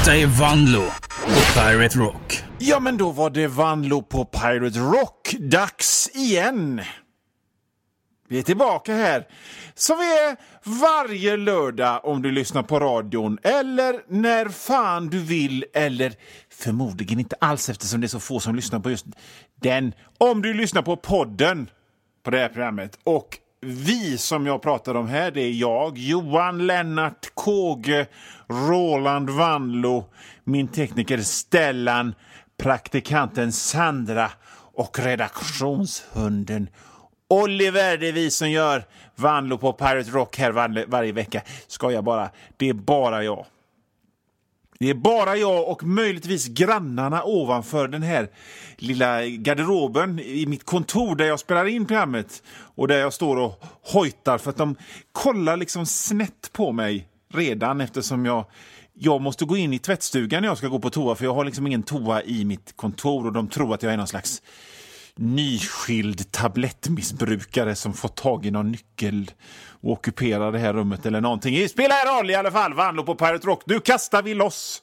Detta är Vanlo på Pirate Rock. Ja, men då var det Vanlo på Pirate Rock. Dags igen. Vi är tillbaka här. Så vi är varje lördag om du lyssnar på radion. Eller när fan du vill. Eller förmodligen inte alls eftersom det är så få som lyssnar på just den. Om du lyssnar på podden på det här programmet. Och vi som jag pratar om här, det är jag, Johan Lennart Kåge, Roland Vanlo, min tekniker Stellan, praktikanten Sandra och redaktionshunden Oliver. Det är vi som gör Vanlo på Pirate Rock här varje vecka. Ska jag bara, det är bara jag. Det är bara jag och möjligtvis grannarna ovanför den här lilla garderoben i mitt kontor där jag spelar in programmet. Och där jag står och hojtar för att de kollar liksom snett på mig redan eftersom jag måste gå in i tvättstugan när jag ska gå på toa. För jag har liksom ingen toa i mitt kontor och de tror att jag är någon slags nyskild tablettmissbrukare som fått tag i någon nyckel och ockuperar det här rummet eller någonting. Det spelar roll i alla fall. Vanlo på Pirate Rock. Nu kastar vi loss.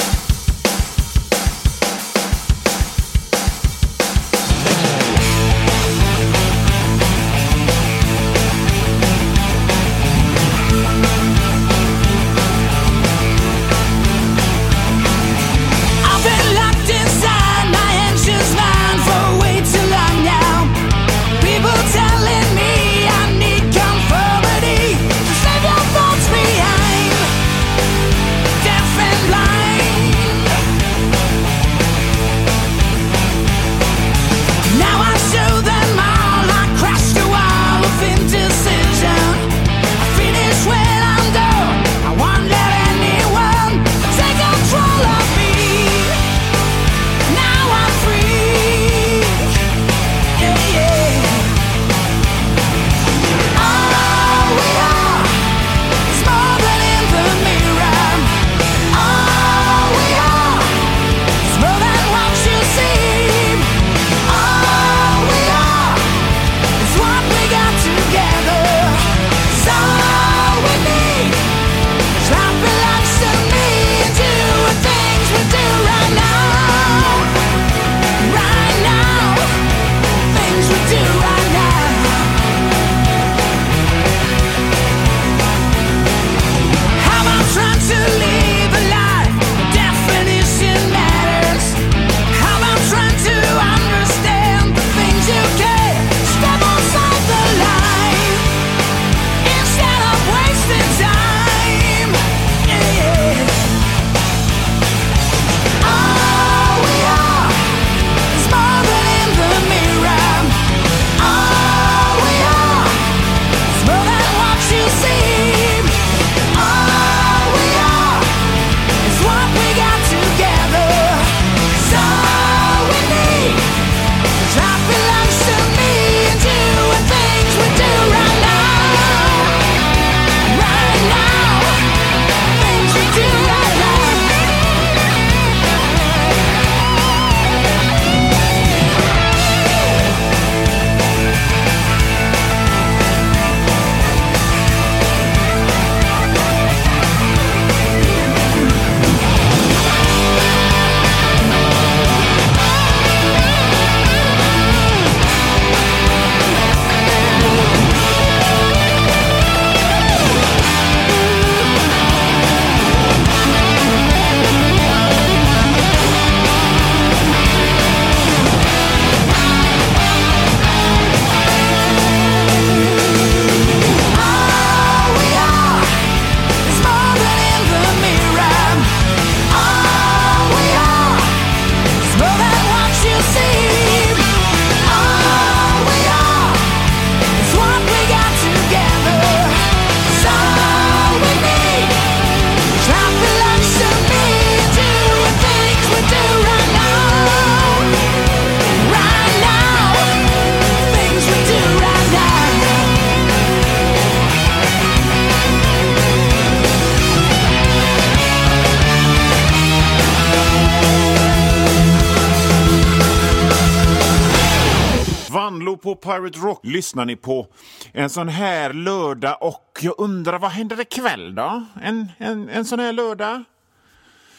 Vanlo på Pirate Rock lyssnar ni på en sån här lördag och jag undrar vad händer ikväll då? En sån här lördag?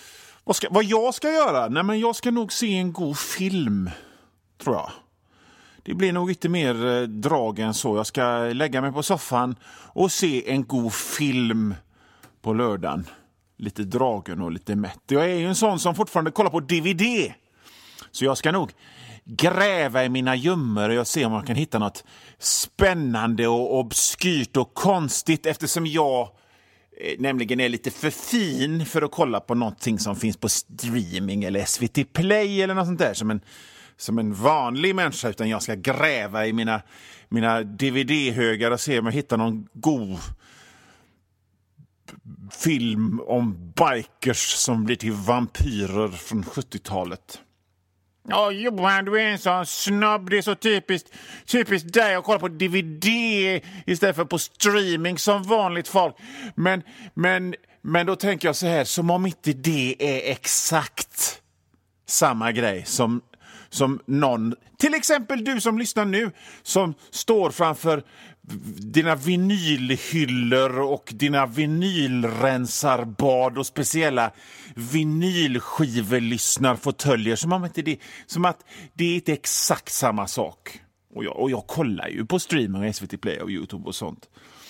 Vad jag ska göra? Nej, men jag ska nog se en god film, tror jag. Det blir nog inte mer drag än så. Jag ska lägga mig på soffan och se en god film på lördagen. Lite dragen och lite mätt. Jag är ju en sån som fortfarande kollar på DVD. Så jag ska nog gräva i mina gömmor och se om jag kan hitta något spännande och obskyrt och konstigt, eftersom jag nämligen är lite för fin för att kolla på någonting som finns på streaming eller SVT Play eller något sånt där som en vanlig människa, utan jag ska gräva i mina DVD-högar och se om jag hittar någon god film om bikers som blir till vampyrer från 70-talet. Ja, Johan, du är en sån snabb. Det är så typiskt dig att kolla på DVD istället för på streaming som vanligt folk. Men då tänker jag så här, som om inte det är exakt samma grej som någon, till exempel du som lyssnar nu, som står framför dina vinylhyllor och dina vinylrensarbad och speciella vinylskivelyssnarfåtöljer, som att det inte är exakt samma sak. Och jag kollar ju på streaming och SVT Play och YouTube och sånt.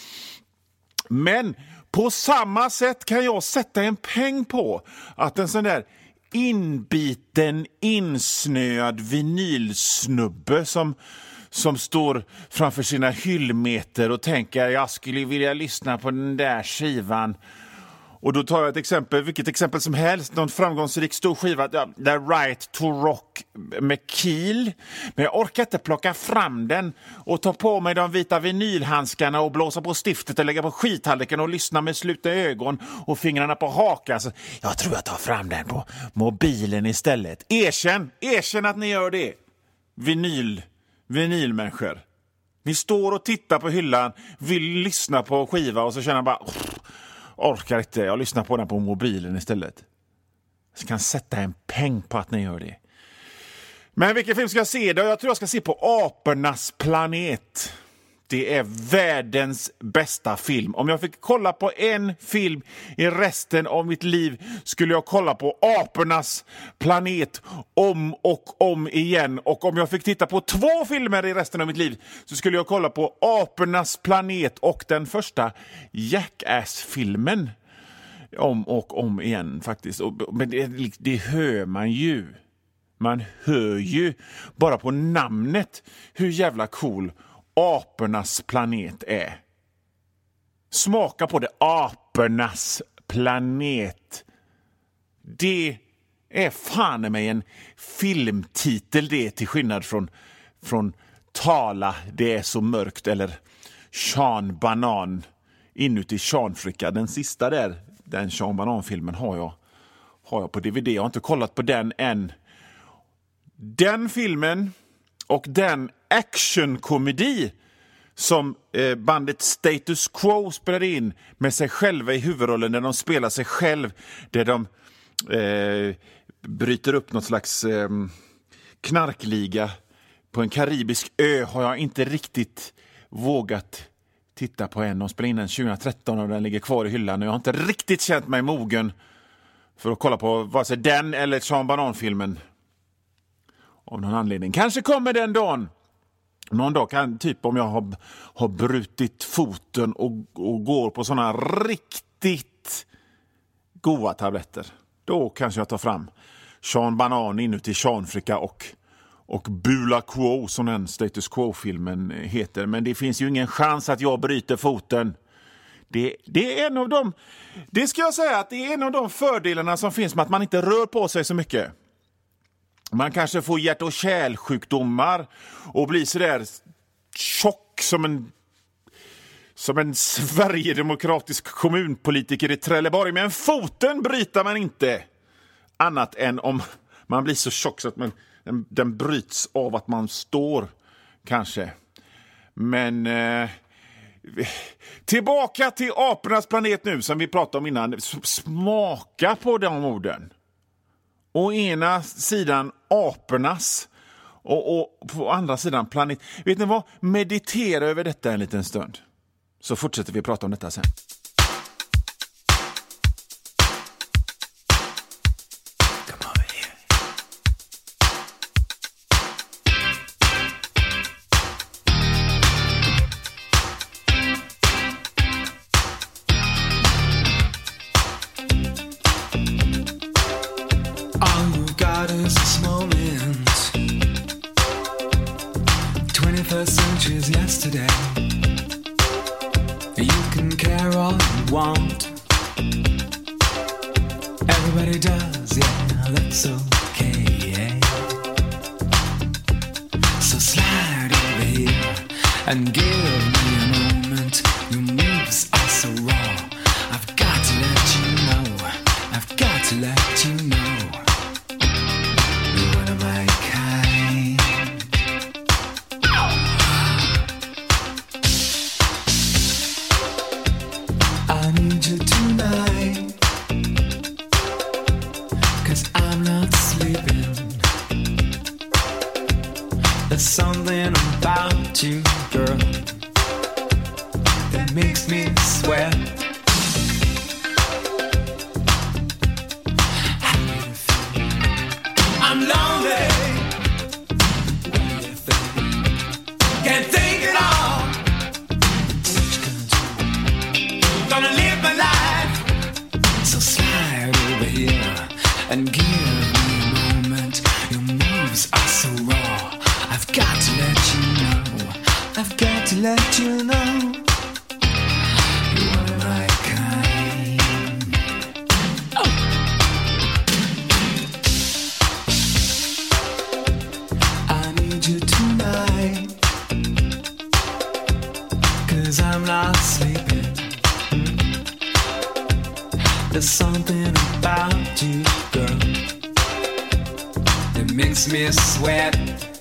Men på samma sätt kan jag sätta en peng på att en sån där inbiten, insnöad vinylsnubbe som står framför sina hyllmeter och tänker jag skulle vilja lyssna på den där skivan. Och då tar jag ett exempel, vilket exempel som helst, någon framgångsrik stor skiva, The Right to Rock med Keel. Men jag orkar inte plocka fram den och ta på mig de vita vinylhandskarna och blåsa på stiftet och lägga på skithalliken och lyssna med slutna ögon och fingrarna på hakan. Så jag tror jag tar fram den på mobilen istället. Erkänn att ni gör det. Vinylmänniskor. Ni står och tittar på hyllan, vill lyssna på skiva och så känner bara orkar inte, jag lyssnar på den på mobilen istället. Jag kan sätta en peng på att ni gör det. Men vilken film ska jag se då? Jag tror jag ska se på Apornas planet. Det är världens bästa film. Om jag fick kolla på en film i resten av mitt liv skulle jag kolla på Apornas planet om och om igen. Och om jag fick titta på 2 filmer i resten av mitt liv så skulle jag kolla på Apornas planet och den första Jackass-filmen om och om igen faktiskt. Men det hör man ju. Man hör ju bara på namnet hur jävla cool Apornas planet är. Smaka på det. Apornas planet. Det är fan med en filmtitel, det, till skillnad från Tala, det är så mörkt, eller Sean Banan inuti Seanfricka. Den sista där, den Sean Banan-filmen har jag på DVD. Jag har inte kollat på den än. Den filmen och den actionkomedi som bandet Status Quo spelade in med sig själva i huvudrollen, där de spelar sig själv, där de bryter upp något slags knarkliga på en karibisk ö, har jag inte riktigt vågat titta på än. De spelade in den 2013 och den ligger kvar i hyllan och jag har inte riktigt känt mig mogen för att kolla på vare sig den eller Sean Banan-filmen. Av någon anledning. Kanske kommer den dagen. Någon dag kan, typ om jag har brutit foten och går på såna riktigt goda tabletter. Då kanske jag tar fram Sean Banan inuti Seanfricka och Bula Quo, som den Status Quo-filmen heter. Men det finns ju ingen chans att jag bryter foten. Det är en av dem. Det ska jag säga att det är en av de fördelarna som finns med att man inte rör på sig så mycket. Man kanske får hjärt- och kärlsjukdomar och blir så där tjock som en sverigedemokratisk kommunpolitiker i Trelleborg. Men foten bryter man inte. Annat än om man blir så tjock så att den bryts av att man står, kanske. Men tillbaka till Apornas planet nu, som vi pratade om innan. Smaka på de orden. Å ena sidan apornas och på andra sidan planet. Vet ni vad? Meditera över detta en liten stund. Så fortsätter vi prata om detta sen. all you want. Everybody does, yeah, that's okay, yeah. So slide over here and give me a moment. Your moves are so raw. I've got to let you know. I've got to let you know. You're one of my kind. I need you tonight, 'cause I'm not sleeping. There's something about you, girl, that makes me sweat. I'm lonely. What do you think? Can't think at all. What you gonna do? Gonna live my life. So slide over here and give me a moment. Your moves are so raw. I've got to let you know. I've got to let you know. You're one of my kind. Oh. I need you tonight, 'cause I'm not sleeping. There's something about you, girl, that makes me sweat.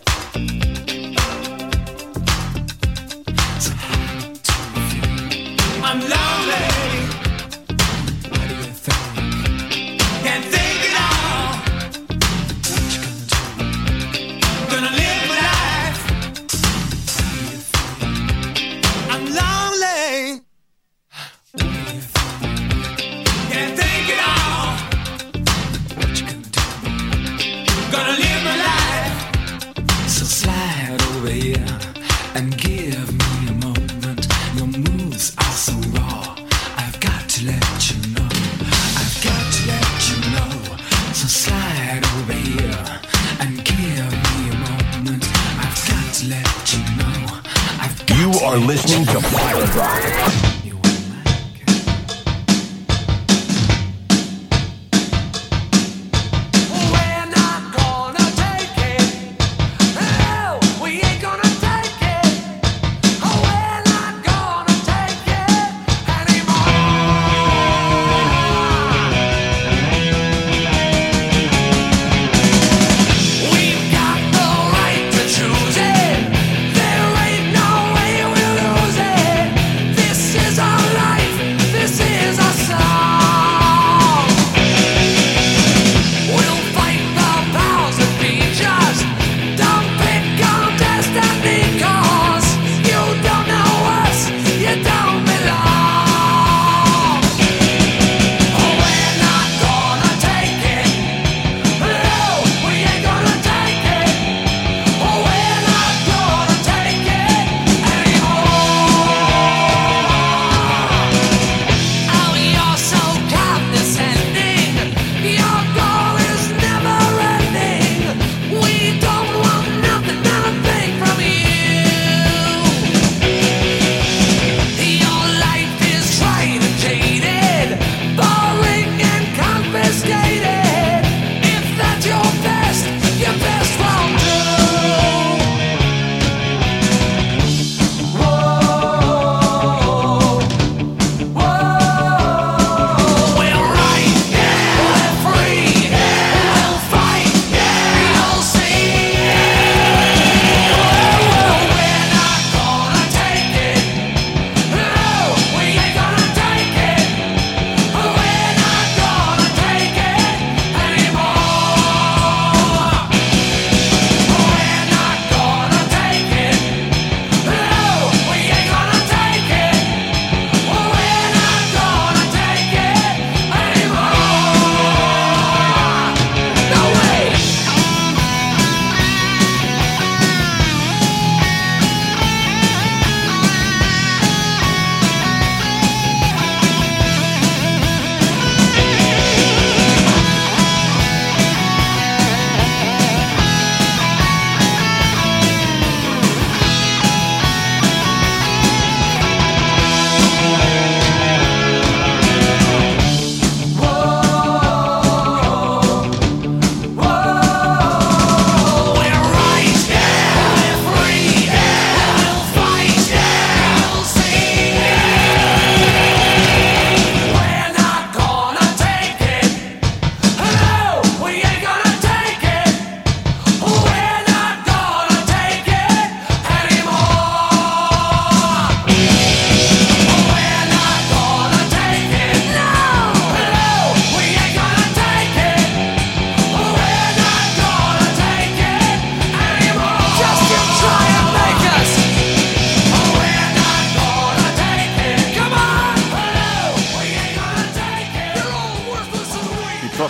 So how do you feel? I'm lonely. What do you think? Can't think at all. What you gonna do? Gonna live my life. How do you feel? I'm lonely. What do you think? Can't think at all. What you gonna do? Gonna live my life. So slide over here and give me a moment. Your moves are so raw. I've got to let you know. I've got to let you know. So slide over here and give me a moment. I've got to let you know. I've got You to are let listening you to know. Pirate Rock. You are my girl. We're not gonna take it. No, we ain't gonna take it. Oh, we're not gonna take it anymore. We've got the right to choose it. There ain't no way we'll lose it. This is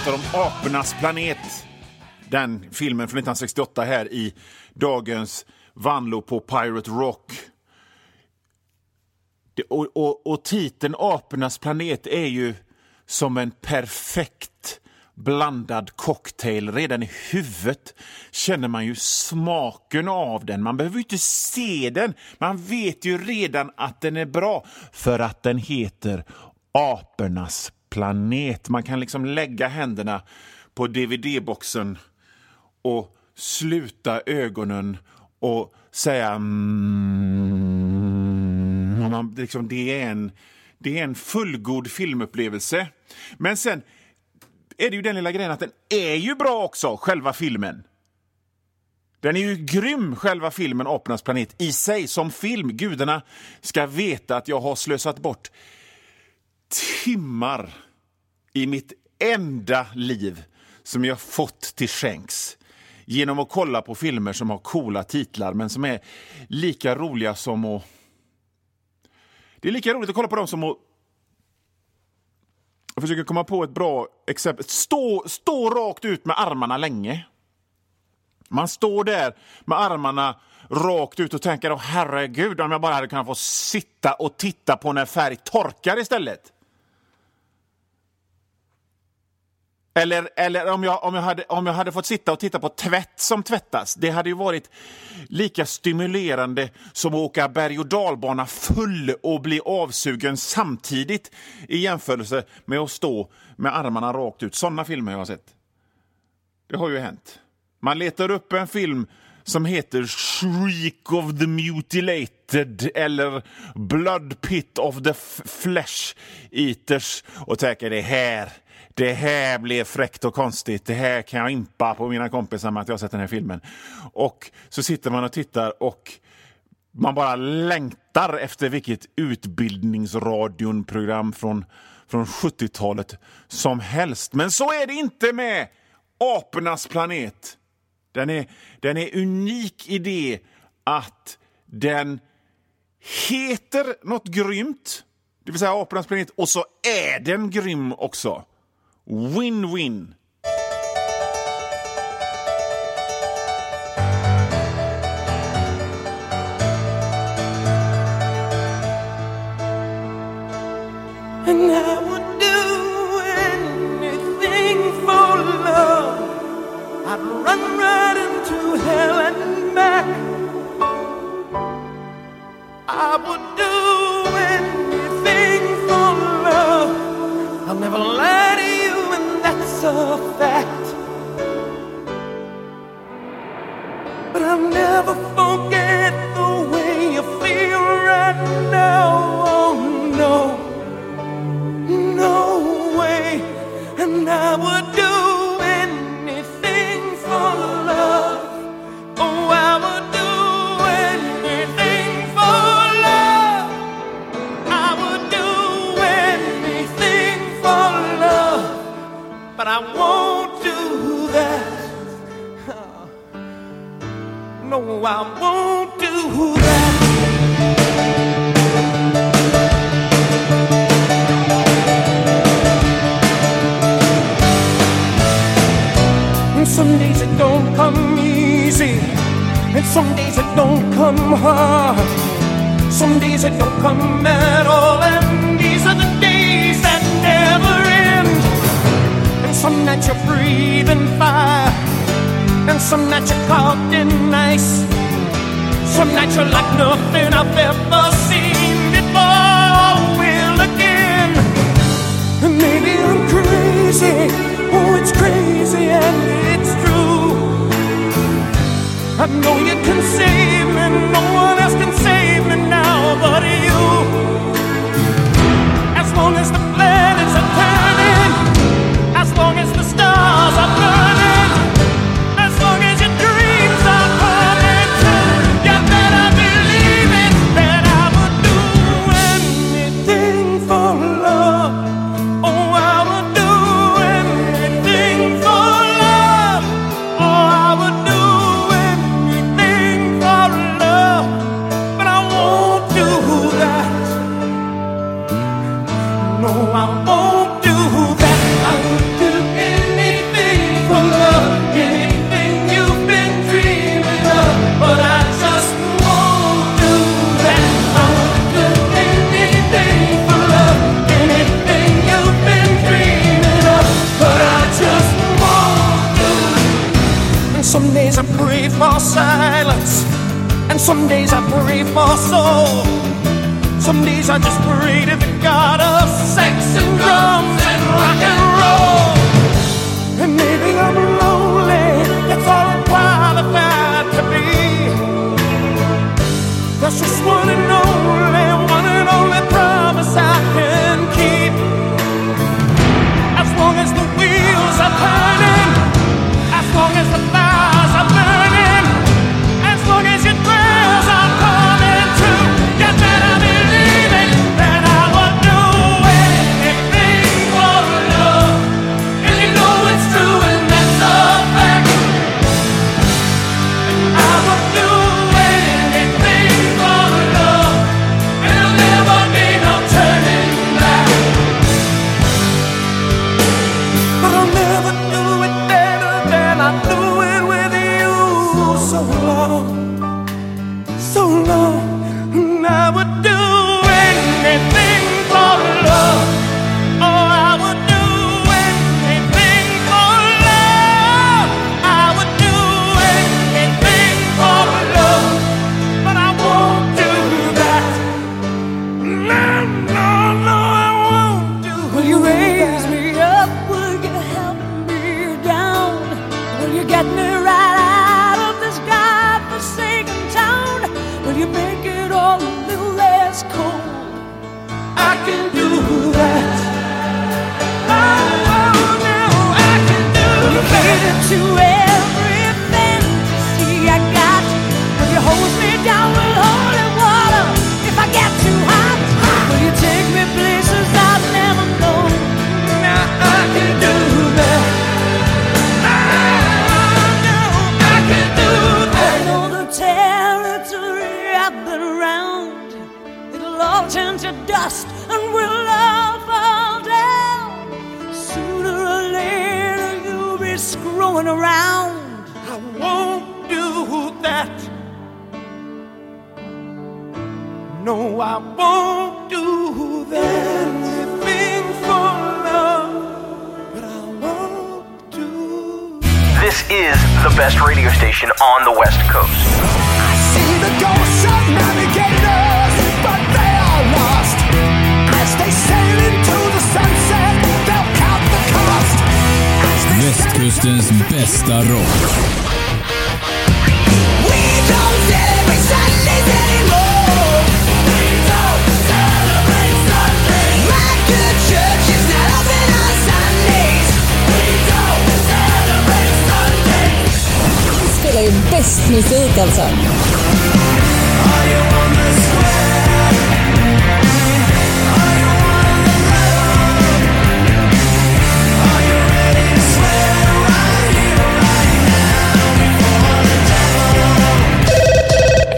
pratar om Apornas planet. Den filmen från 1968 här i dagens Vanlo på Pirate Rock. Och titeln Apornas planet är ju som en perfekt blandad cocktail. Redan i huvudet känner man ju smaken av den. Man behöver ju inte se den. Man vet ju redan att den är bra för att den heter Apornas planet. Man kan liksom lägga händerna på DVD-boxen och sluta ögonen och säga liksom, det är en fullgod filmupplevelse. Men sen är det ju den lilla grejen att den är ju bra också, själva filmen. Den är ju grym, själva filmen Apornas planet i sig som film. Gudarna ska veta att jag har slösat bort timmar i mitt enda liv som jag fått till skänks genom att kolla på filmer som har coola titlar men som är lika roliga som att... Det är lika roligt att kolla på dem som att... Jag försöker komma på ett bra exempel. Stå rakt ut med armarna länge. Man står där med armarna rakt ut och tänker, herregud, om jag bara hade kunnat få sitta och titta på när färg torkar istället. Eller om jag hade fått sitta och titta på tvätt som tvättas. Det hade ju varit lika stimulerande som att åka berg- och dalbana full och bli avsugen samtidigt i jämförelse med att stå med armarna rakt ut. Sådana filmer jag har sett. Det har ju hänt. Man letar upp en film som heter Shriek of the Mutilated eller Blood Pit of the Flesh Eaters och tänker det här blev fräckt och konstigt. Det här kan jag impa på mina kompisar med att jag har sett den här filmen. Och så sitter man och tittar och man bara längtar efter vilket utbildningsradionprogram från 70-talet som helst. Men så är det inte med Apornas planet. Den är unik i det att den heter något grymt. Det vill säga Apornas planet. Och så är den grym också. Win-win. And I would do anything for love. I'd run right into hell and back. I would do anything for love. I'll never lie to you, and that's a fact. But I'll never forget the way you feel right now. Oh no, no way. And I would do anything for love. Oh, I would do anything for love. I would do anything for love. But I won't do that. No, I won't do that. And some days it don't come easy, and some days it don't come hard. Some days it don't come at all, and these are the days that never end. And some nights you're breathing fire, and some nights you're caught in ice. Some nights you're like nothing I've ever seen before. Will again. And maybe I'm crazy. Oh, it's crazy and it's true. I know you can save me. No one else can save me now but you. As long as the planets are turning, as long as the stars are burning, as long as your dreams are burning too, you better believe it, that I would do anything for love. Oh, I would do anything for love. Oh, I would do anything for love. But I won't do that. No, I won't do that. I would do anything. I just pray to the God of sex and drums and rock and roll. And maybe I'm lonely, that's all I'm qualified to be. That's just one and only promise I can keep. As long as the wheels are turning, as long as the fires are burning, as long as your prayers are coming true, you better believe it, that I will do anything for love. And you know it's true, and that's a fact. And I will do anything for love, and there'll never be no turning back. But I'll never do it better than I do it with you. So long, and I would do anything for love. Oh, I would do anything for love. I would do anything for love, but I won't do that. No, I won't do that. Will you raise me up? Will you help me down? Will you get me right out of this godforsaken town? Will you make it all a little less cold? I can do that. Oh, no, I can do Will you cater to every fantasy I got? Will you hose me down with holy water if I get too hot? Will you take me places I've never known? Now I can do that. Oh, no, I can do I that. know the territory I've been around. It'll all turn to dust and we'll all fall down. Sooner or later you'll be screwing around. I won't do that. No, I won't do that. Anything for love, but I won't do. This is the best radio station on the West Coast. I see the ghosts of navigators, but they are lost. As they sail into the sunset, they'll count the cost. As they Västkustens bästa rock. We don't celebrate Sundays anymore. We don't celebrate Sundays. My good church is not open on Sundays. We don't celebrate Sundays. Vi spelar ju bäst musik alltså. Are you on the square? Are you on the road? Are you ready to swear right here, right now before the devil?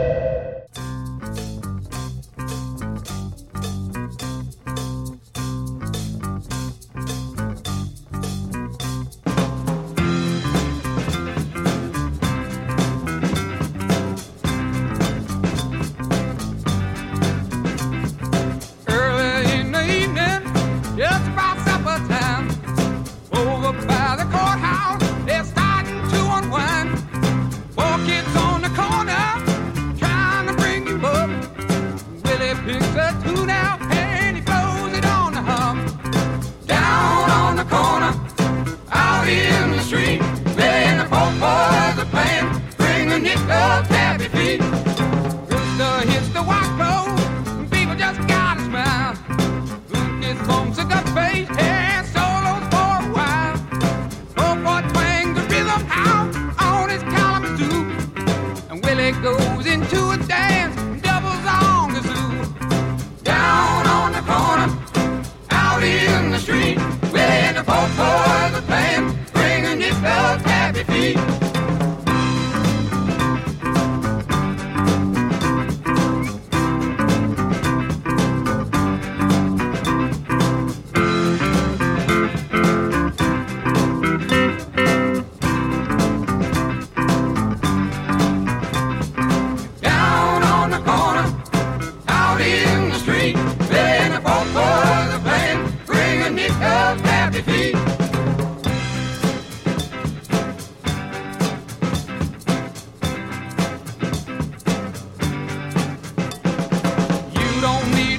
Early in the evening, just about supper time, over by the courthouse, they're starting to unwind. 4 kids on the corner, trying to bring you up. Willie picks a tune out and he blows it on the hum. Down on the corner, out in the street, Billy and the folk boys are playing, bring a nickel tappy feet. Rooster hits the white road, and people just gotta smile. Lucas bumps a gut bass and solos for a while. Old boy twangs the rhythm out on his Kalamazoo, and Willie goes into a dance and doubles on the zoo. Down on the corner, out in the street, Willie and the folk boys are playing, bring a nickel tappy feet. Down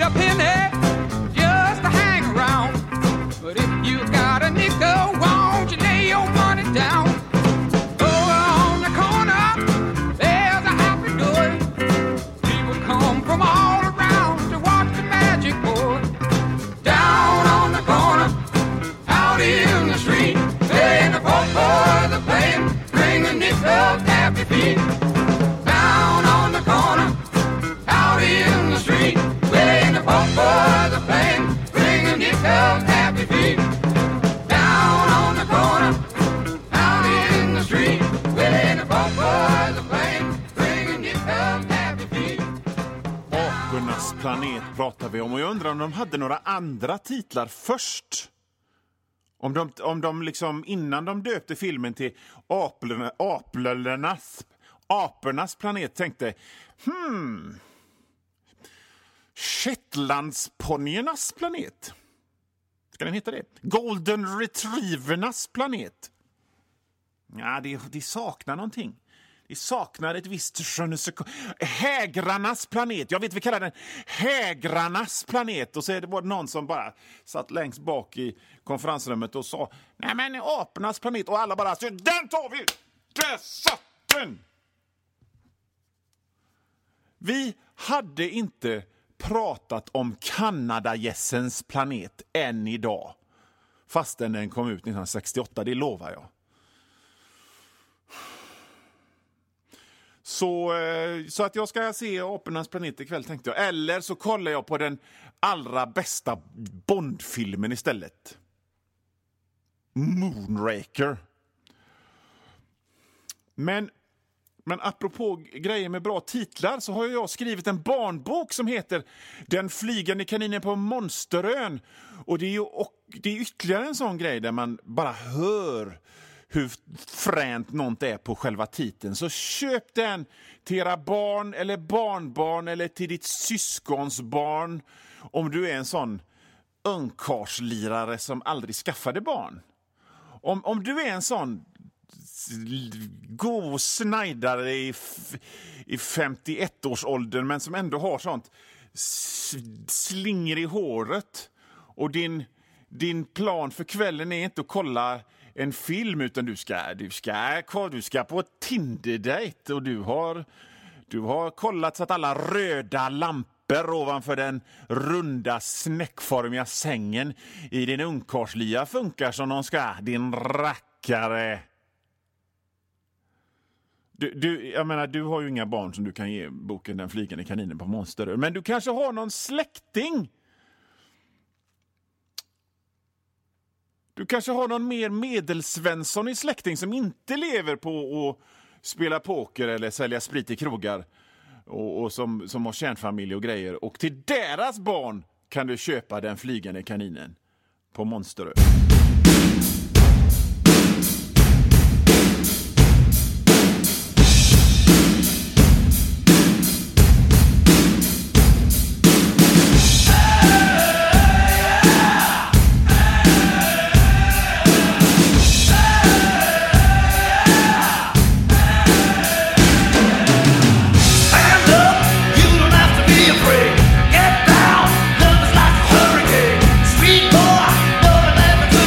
a penny just to hang around. But if you got a nickel, won't you lay your money down? Over on the corner, there's a happy door. People come from all around to watch the magic board. Down on the corner, out in the street, playing the folk boys are playing, bring a nickel, tap your feet. Down on the corner, out in the street, playing the folk boys are playing, bring a nickel, tap your feet. Down on the corner, out in the street, playing the folk boys are playing, bring a nickel, tap your feet. Apornas planet pratar vi om, och jag undrar om de hade några andra titlar först. Om de liksom innan de döpte filmen till Apornas planet tänkte Shetlandsponjernas planet. Ska den heta det? Golden Retrievernas planet. Ja, det saknar någonting. Det saknar ett visst hägrarnas planet. Jag vet vi kallar den hägrarnas planet. Och så är det bara någon som bara satt längst bak i konferensrummet och sa nej men apornas planet. Och alla bara så den tar vi! Där satt den! Vi hade inte pratat om Kanadagässens planet än idag. Fastän den kom ut 1968, det lovar jag. Så att jag ska se Apornas planet ikväll tänkte jag. Eller så kollar jag på den allra bästa Bond-filmen istället. Moonraker. Men apropå grejer med bra titlar så har jag skrivit en barnbok som heter Den flygande kaninen på Monsterön. Och det är ytterligare en sån grej där man bara hör hur fränt något är på själva titeln. Så köp den till era barn eller barnbarn eller till ditt syskons barn om du är en sån ungkarslirare som aldrig skaffade barn. Om du är en sån god snajdare i 51-årsåldern men som ändå har sånt slinger i håret och din plan för kvällen är inte att kolla en film utan du ska på ett Tinder-date och du har kollat så att alla röda lampor ovanför den runda snäckformiga sängen i din ungkarslia funkar som de ska, din rackare. Jag menar, du har ju inga barn som du kan ge boken Den flygande kaninen på Monsterön. Men du kanske har någon släkting. Du kanske har någon mer medelsvensson i släkting som inte lever på att spela poker eller sälja sprit i krogar. Och som har kärnfamilj och grejer. Och till deras barn kan du köpa Den flygande kaninen på Monsterön. Get down, love is like a hurricane. Sweet boy, love and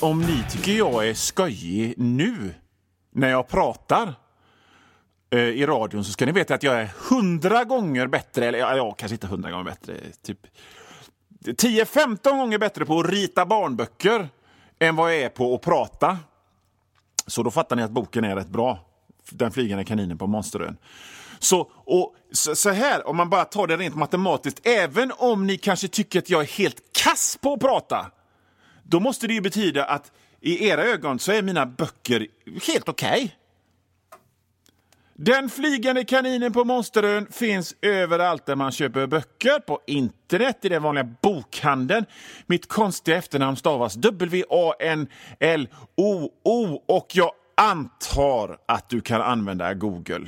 om ni tycker jag är skojig nu när jag pratar i radion, så ska ni veta att jag är 100 gånger bättre, eller ja, kanske inte 100 gånger bättre, typ 10-15 gånger bättre på att rita barnböcker än vad jag är på att prata. Så då fattar ni att boken är rätt bra. Den flygande kaninen på Monsterön. Så här, om man bara tar det rent matematiskt, även om ni kanske tycker att jag är helt kass på att prata, då måste det ju betyda att i era ögon så är mina böcker helt okej. Den flygande kaninen på Monsterön finns överallt där man köper böcker, på internet, i den vanliga bokhandeln. Mitt konstiga efternamn stavas WANLOO, och jag antar att du kan använda Google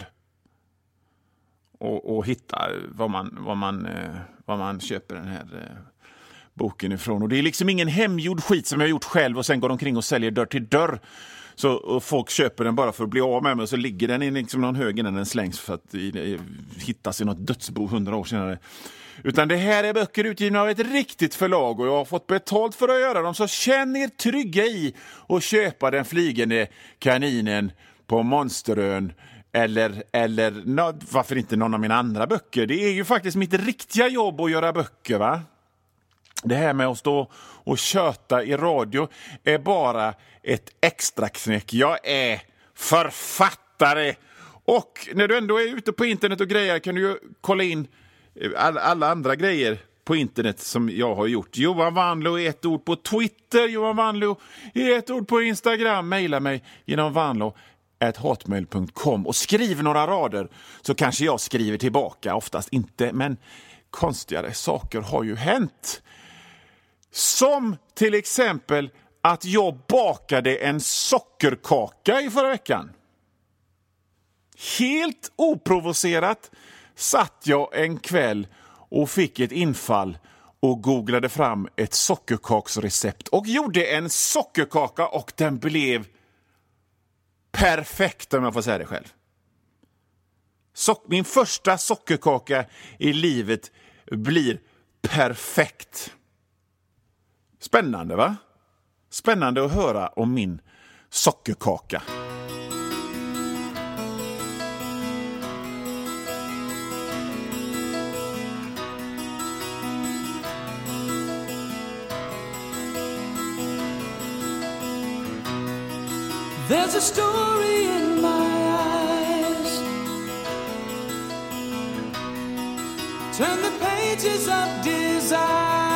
och hitta var man köper den här boken ifrån. Och det är liksom ingen hemgjord skit som jag har gjort själv och sen går omkring och säljer dörr till dörr. Så och folk köper den bara för att bli av med mig, och så ligger den i liksom någon hög innan den slängs för att hittas i något dödsbo 100 år senare. Utan det här är böcker utgivna av ett riktigt förlag, och jag har fått betalt för att göra dem, så känn er trygga i att köpa den flygande kaninen på Monsterön eller varför inte någon av mina andra böcker. Det är ju faktiskt mitt riktiga jobb att göra böcker, va? Det här med att stå och köta i radio är bara ett extra knäck. Jag är författare. Och när du ändå är ute på internet och grejer kan du ju kolla in alla andra grejer på internet som jag har gjort. Johan Vanlo är ett ord på Twitter. Johan Vanlo är ett ord på Instagram. Maila mig genom vanlo@hotmail.com och skriv några rader, så kanske jag skriver tillbaka. Oftast inte, men konstigare saker har ju hänt. Som till exempel att jag bakade en sockerkaka i förra veckan. Helt oprovocerat satt jag en kväll och fick ett infall och googlade fram ett sockerkaksrecept och gjorde en sockerkaka, och den blev perfekt, om jag får säga det själv. Min första sockerkaka i livet blir perfekt. Spännande, va? Spännande att höra om min sockerkaka. There's a story in my eyes. Turn the pages of desire.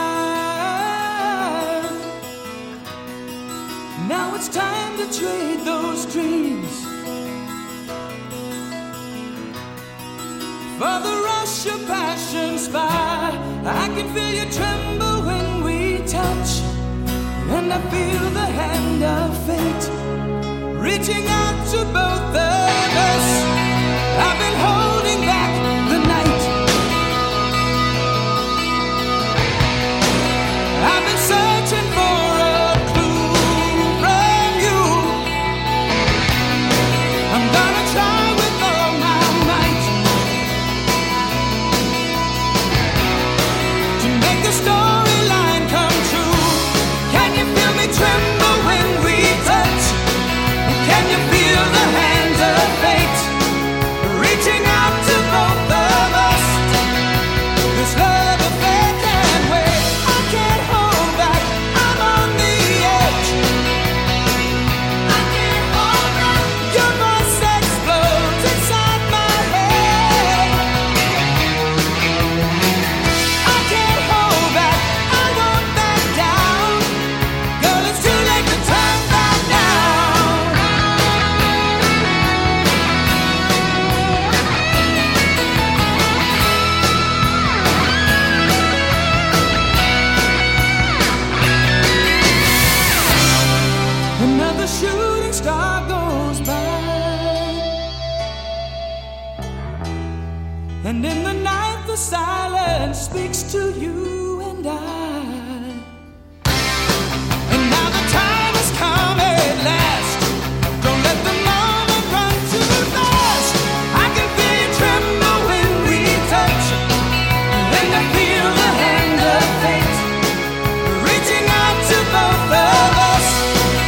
Now it's time to trade those dreams for the rush of passion's fire. I can feel you tremble when we touch, and I feel the hand of fate reaching out to both of us. I've been holding back the night. I've been searching for a clue from you. I'm gonna try with all my might to make the storyline come true. Can you feel me tremble when we touch? Can you feel the hands of fate reaching out to both of us? This love affair can't wait. I can't hold back. I'm on the edge. I can't hold back. Your voice explodes inside my head. I can't hold back. I won't back down. Girl, it's too late to turn back now. Another shooting star goes by, and in the night the silence speaks to you and I. And now the time has come at last. Don't let the moment run too fast. I can feel you tremble when we touch, and I feel the hand of fate reaching out to both of us.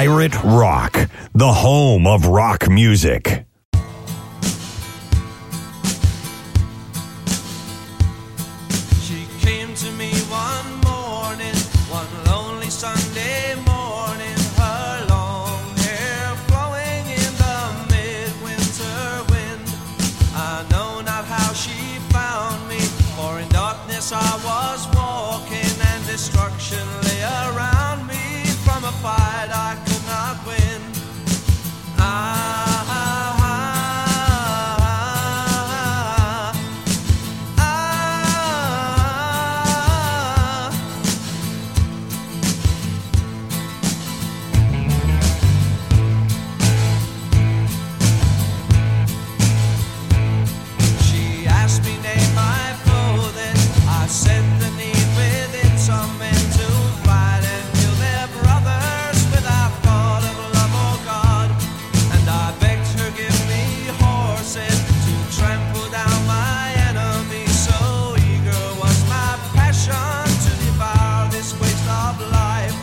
Pirate Rock, the home of rock music. She came to me one morning, one lonely Sunday morning, her long hair flowing in the midwinter wind. I know not how she found me, for in darkness I was walking, and destruction lay around me from a fight I could not win. She asked me name my clothing. I said the need within some men to fight and kill their brothers without thought of love or God. And I begged her give me horses to trample down my enemies. So eager was my passion to devour this waste of life.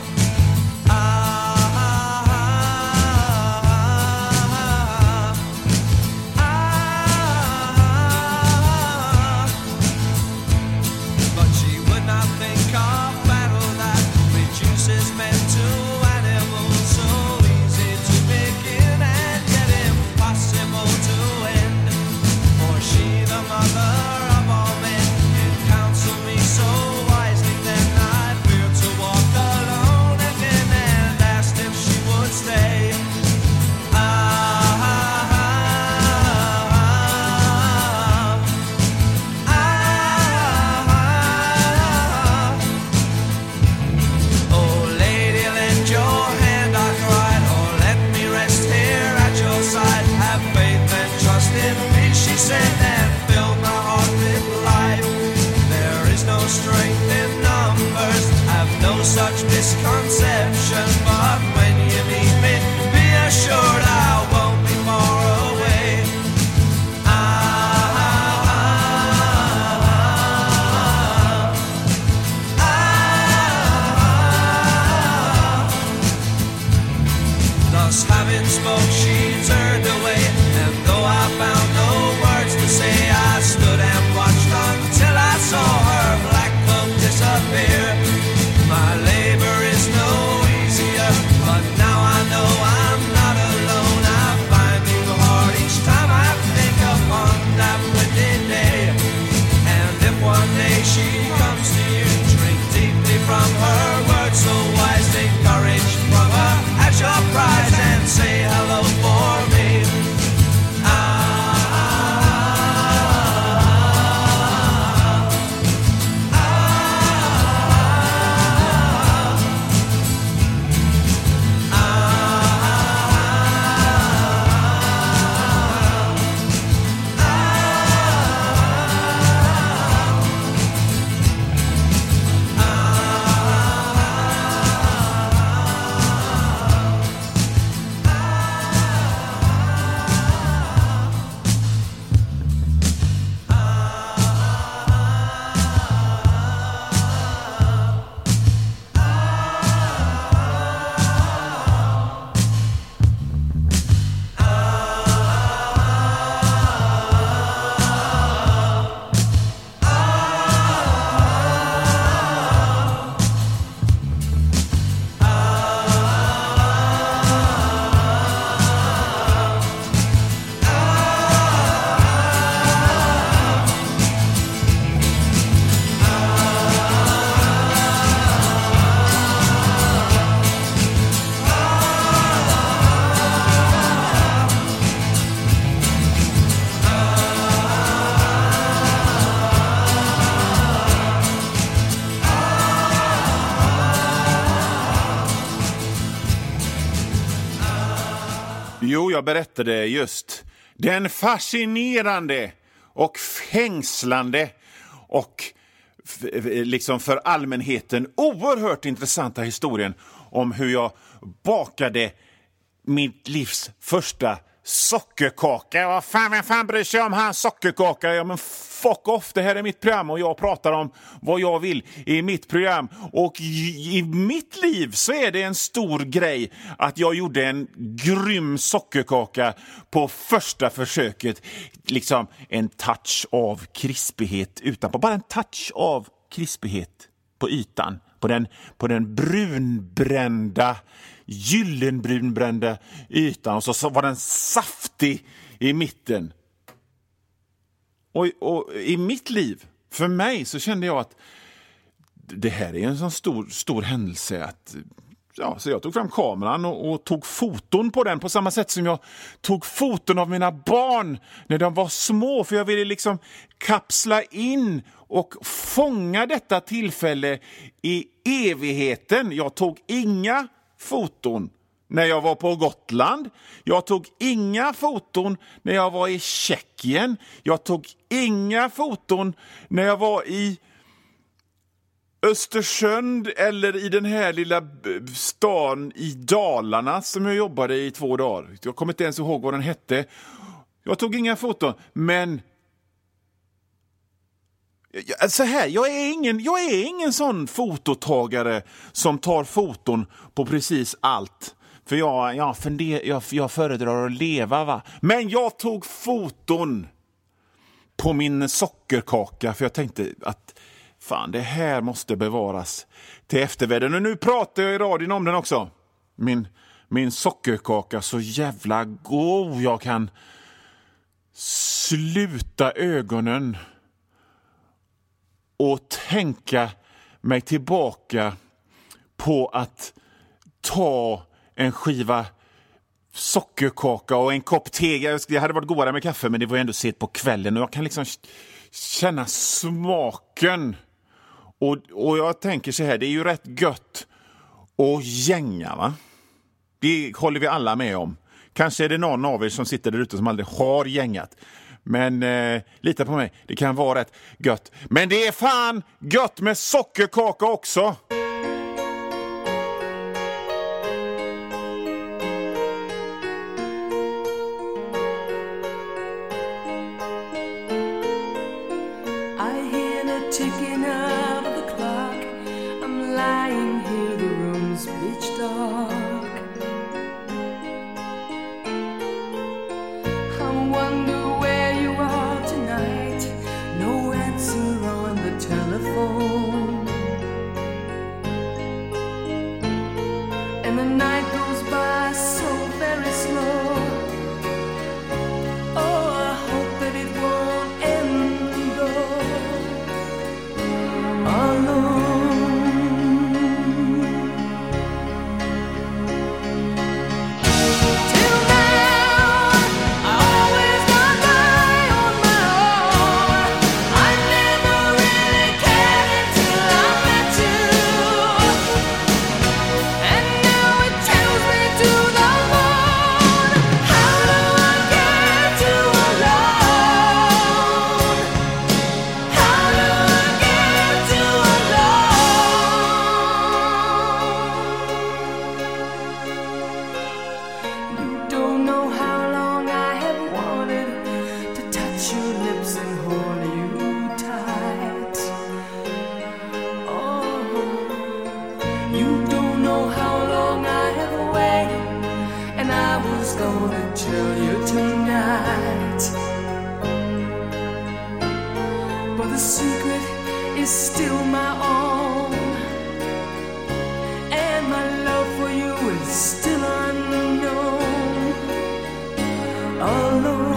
But she would not think of battle that reduces men to animals, so easy to begin and yet impossible to end. For she, the mother of all men, did counsel me so wisely. Then I feared to walk alone again and asked if she would stay. Oh, lady, lend your hand, I cried. Oh, let me rest here at your side. Have faith and trust in me, she said, and filled my heart with life. There is no strength in numbers, have no such misconception. But when you meet me, be assured I won't be far away. Thus having spoke, she turned away, and though I found no words to say, I stood and watched until I saw her black cloak disappear. My labor is no easier, but now I know I'm not alone. I find new heart each time I think upon that windy day. And if one day she comes to you, drink deeply from her words so wise, take courage from her at your prize and say hello for me. Jo, jag berättade just den fascinerande och fängslande och liksom för allmänheten oerhört intressanta historien om hur jag bakade mitt livs första sockerkaka. Vem fan bryr sig om hans sockerkaka? Ja, men fuck off, det här är mitt program och jag pratar om vad jag vill i mitt program. Och i mitt liv så är det en stor grej att jag gjorde en grym sockerkaka på första försöket. Liksom en touch av krispighet utanpå. Bara en touch av krispighet på ytan. På den brunbrända, gyllenbrunbrända ytan. Och så var den saftig i mitten. Och i mitt liv, för mig, så kände jag att det här är en sån stor händelse att... Ja, så jag tog fram kameran och tog foton på den på samma sätt som jag tog foton av mina barn när de var små. För jag ville liksom kapsla in och fånga detta tillfälle i evigheten. Jag tog inga foton när jag var på Gotland. Jag tog inga foton när jag var i Tjeckien. Jag tog inga foton när jag var i Östersund eller i den här lilla stan i Dalarna som jag jobbade i 2 dagar. Jag kommer inte ens ihåg vad den hette. Jag tog inga foton, men så här, jag är ingen sån fototagare som tar foton på precis allt. För jag föredrar att leva, va. Men jag tog foton på min sockerkaka för jag tänkte att fan, det här måste bevaras till eftervärlden. Och nu pratar jag i radion om den också. Min sockerkaka, så jävla god. Jag kan sluta ögonen och tänka mig tillbaka på att ta en skiva sockerkaka och en kopp te. Det hade varit godare med kaffe, men det var ändå sent på kvällen. Och jag kan liksom känna smaken. Och jag tänker så här, det är ju rätt gött att gänga, va? Det håller vi alla med om. Kanske är det någon av er som sitter där ute som aldrig har gängat. Men lita på mig, det kan vara rätt gött. Men det är fan gött med sockerkaka också! Ticking of the clock, I'm lying here, the room's pitch dark. I wonder where you are tonight, no answer on the telephone. And the night goes by so very slow. Oh, I hope that it won't end though. But the secret is still my own, and my love for you is still unknown, alone.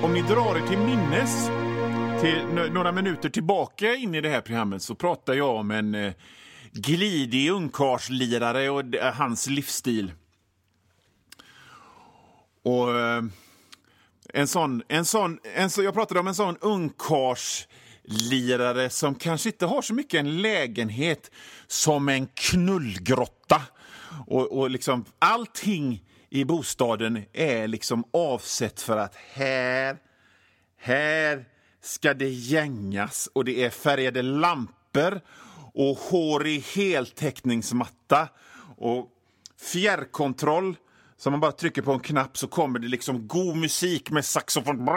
om ni drar er till minnes till några minuter tillbaka in i det här programmet så pratar jag om en glidig ungkarlslirare och hans livsstil. Och jag pratade om en sån ungkarlslirare som kanske inte har så mycket en lägenhet som en knullgrotta. Och liksom allting i bostaden är liksom avsett för att här ska det gängas och det är färgade lampor och hår i heltäckningsmatta och fjärrkontroll. Så man bara trycker på en knapp så kommer det liksom god musik med saxofon.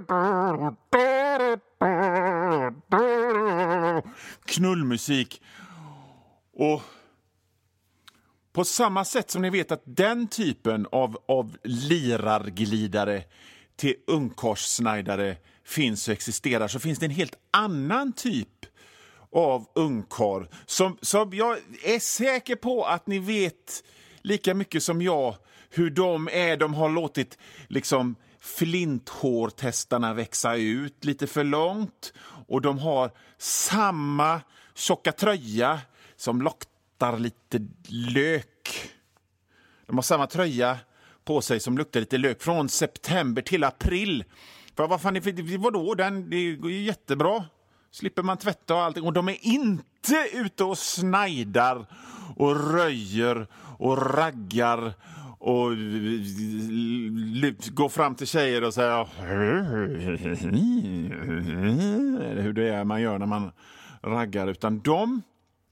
Knullmusik. Och på samma sätt som ni vet att den typen av lirarglidare till ungkarlssnajdare finns och existerar, så finns det en helt annan typ av ungkarl som jag är säker på att ni vet lika mycket som jag hur de är. De har låtit liksom flinthårtestarna växa ut lite för långt och de har samma tjocka tröja som luktar lite lök. De har samma tröja på sig som luktar lite lök från september till april. För vad fan, vadå? Det går ju jättebra. Slipper man tvätta och allting. Och de är inte ute och snajdar och röjer och raggar och går fram till tjejer och säger hur det är man gör när man raggar. Utan de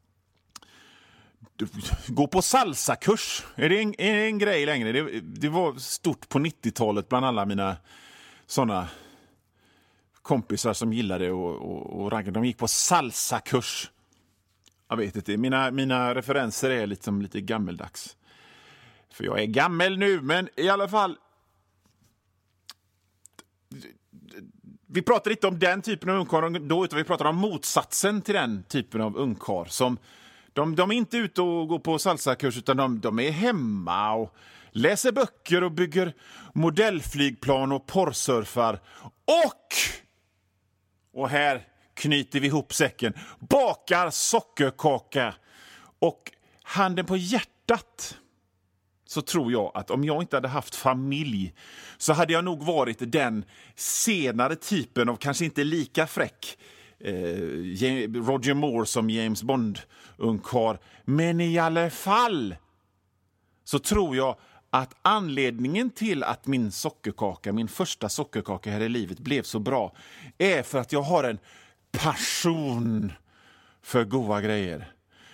går på salsakurs. Är det en grej längre? Det var stort på 90-talet bland alla mina såna kompisar som gillade och ragga. De gick på salsakurs. Jag vet inte. Mina referenser är liksom lite gammeldags. För jag är gammel nu, men i alla fall. Vi pratar inte om den typen av ungkarl då, utan vi pratar om motsatsen till den typen av ungkarl. Som de är inte ute och går på salsakurs, utan de är hemma och läser böcker och bygger modellflygplan och porrsurfar. Och här knyter vi ihop säcken, bakar sockerkaka. Och handen på hjärtat så tror jag att om jag inte hade haft familj så hade jag nog varit den senare typen av kanske inte lika fräck Roger Moore som James Bond-ungkar. Men i alla fall så tror jag att anledningen till att min första sockerkaka här i livet blev så bra är för att jag har en passion för goda grejer.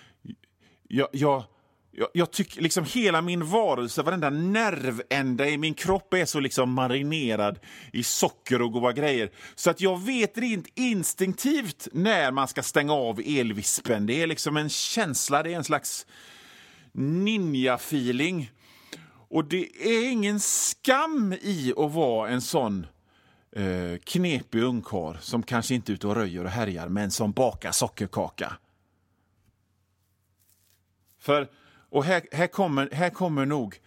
Jag tycker liksom hela min varelse, varenda nervända i min kropp är så liksom marinerad i socker och goda grejer. Så att jag vet rent instinktivt när man ska stänga av elvispen. Det är liksom en känsla, det är en slags ninja-feeling. Och det är ingen skam i att vara en sån knepig ungkarl som kanske inte är ute och röjer och härjar, men som bakar sockerkaka. Och här kommer nog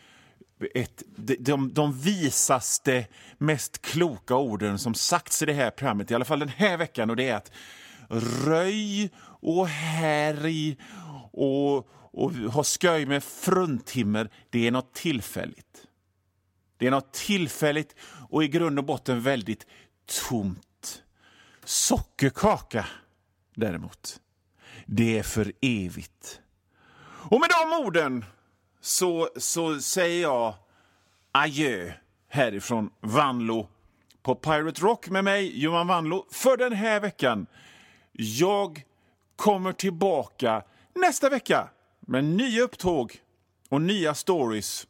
de visaste, mest kloka orden som sagts i det här programmet, i alla fall den här veckan, och det är att röj och härj och ha sköj med fruntimmer, det är något tillfälligt. Det är något tillfälligt och i grund och botten väldigt tomt. Sockerkaka däremot, det är för evigt. Och med de orden så säger jag adjö härifrån Vanlo på Pirate Rock med mig, Johan Vanlo, för den här veckan. Jag kommer tillbaka nästa vecka med nya upptåg och nya stories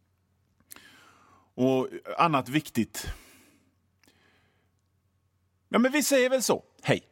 och annat viktigt. Ja, men vi säger väl så. Hej!